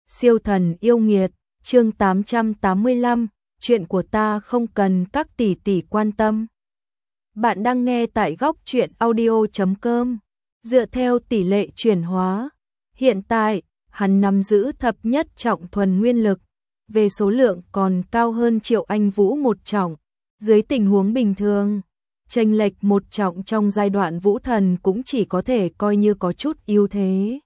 Siêu thần yêu nghiệt, chương 885, chuyện của ta không cần các tỷ tỷ quan tâm. Bạn đang nghe tại góc truyện audio.com. Dựa theo tỷ lệ chuyển hóa, hiện tại, hắn nắm giữ thập nhất trọng thuần nguyên lực, về số lượng còn cao hơn Triệu Anh Vũ một trọng. Dưới tình huống bình thường, chênh lệch một trọng trong giai đoạn vũ thần cũng chỉ có thể coi như có chút ưu thế.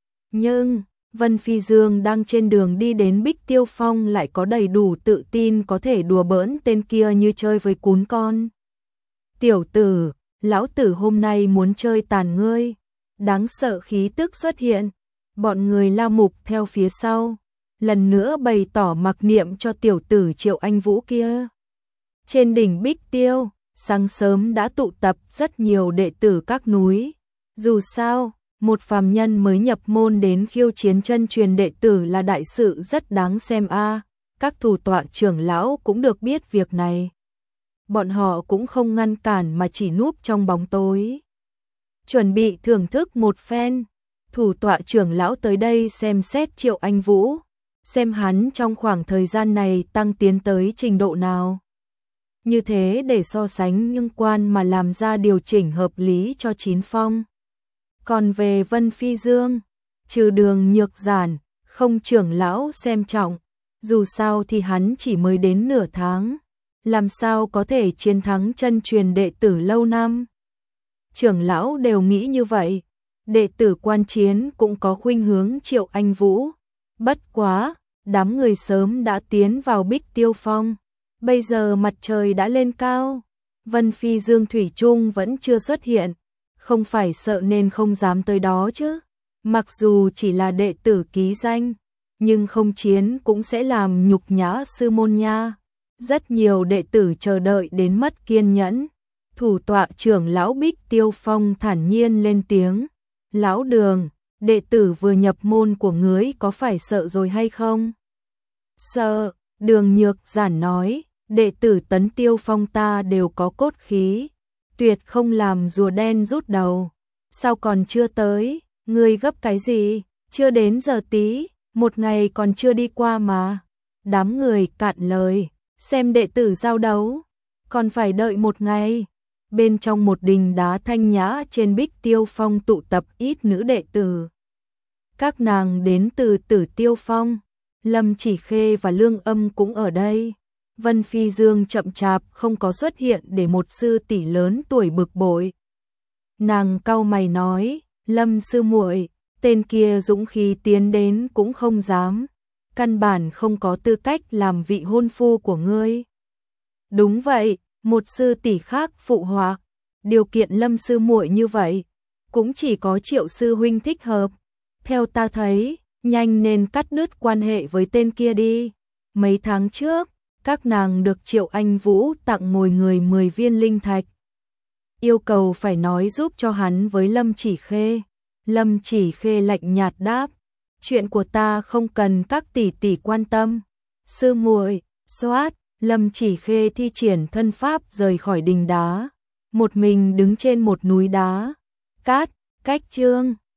Nhưng Vân Phi Dương đang trên đường đi đến Bích Tiêu Phong lại có đầy đủ tự tin có thể đùa bỡn tên kia như chơi với cún con. Tiểu tử, lão tử hôm nay muốn chơi tàn ngươi. Đáng sợ khí tức xuất hiện, bọn người La Mục theo phía sau, lần nữa bày tỏ mặc niệm cho tiểu tử Triệu Anh Vũ kia. Trên đỉnh Bích Tiêu, sáng sớm đã tụ tập rất nhiều đệ tử các núi. Dù sao, một phàm nhân mới nhập môn đến khiêu chiến chân truyền đệ tử là đại sự rất đáng xem a. Các thủ tọa trưởng lão cũng được biết việc này. Bọn họ cũng không ngăn cản mà chỉ núp trong bóng tối, chuẩn bị thưởng thức một phen. Thủ tọa trưởng lão tới đây xem xét Triệu Anh Vũ, xem hắn trong khoảng thời gian này tăng tiến tới trình độ nào. Như thế để so sánh nhưng quan mà làm ra điều chỉnh hợp lý cho Chín Phong. Còn về Vân Phi Dương, trừ Đường Nhược Giản, không trưởng lão xem trọng, dù sao thì hắn chỉ mới đến nửa tháng, làm sao có thể chiến thắng chân truyền đệ tử lâu năm. Trưởng lão đều nghĩ như vậy, đệ tử quan chiến cũng có khuynh hướng Triệu Anh Vũ. Bất quá, đám người sớm đã tiến vào Bích Tiêu Phong, bây giờ mặt trời đã lên cao, Vân Phi Dương thủy chung vẫn chưa xuất hiện. Không phải sợ nên không dám tới đó chứ. Mặc dù chỉ là đệ tử ký danh, nhưng không chiến cũng sẽ làm nhục nhã sư môn nha. Rất nhiều đệ tử chờ đợi đến mất kiên nhẫn. Thủ tọa trưởng lão Bích Tiêu Phong thản nhiên lên tiếng. Lão Đường, đệ tử vừa nhập môn của ngươi có phải sợ rồi hay không? Sợ, Đường Nhược Giản nói, đệ tử Tấn Tiêu Phong ta đều có cốt khí. Tuyệt không làm rùa đen rút đầu. Sao còn chưa tới? Ngươi gấp cái gì? Chưa đến giờ tí, một ngày còn chưa đi qua mà. Đám người cạn lời, xem đệ tử giao đấu, còn phải đợi một ngày. Bên trong một đình đá thanh nhã trên Bích Tiêu Phong tụ tập ít nữ đệ tử. Các nàng đến từ Tử Tiêu Phong, Lâm Chỉ Khê và Lương Âm cũng ở đây. Vân Phi Dương chậm chạp không có xuất hiện để một sư tỷ lớn tuổi bực bội. Nàng cau mày nói, Lâm sư muội, tên kia dũng khí tiến đến cũng không dám, căn bản không có tư cách làm vị hôn phu của ngươi. Đúng vậy, một sư tỷ khác phụ họa, điều kiện Lâm sư muội như vậy, cũng chỉ có Triệu sư huynh thích hợp. Theo ta thấy, nhanh nên cắt đứt quan hệ với tên kia đi. Mấy tháng trước, các nàng được Triệu Anh Vũ tặng ngồi người 10 viên linh thạch. Yêu cầu phải nói giúp cho hắn với Lâm Chỉ Khê. Lâm Chỉ Khê lạnh nhạt đáp, chuyện của ta không cần các tỷ tỷ quan tâm. Sư muội, xoát, Lâm Chỉ Khê thi triển thân pháp rời khỏi đình đá, một mình đứng trên một núi đá. Cát, cách chương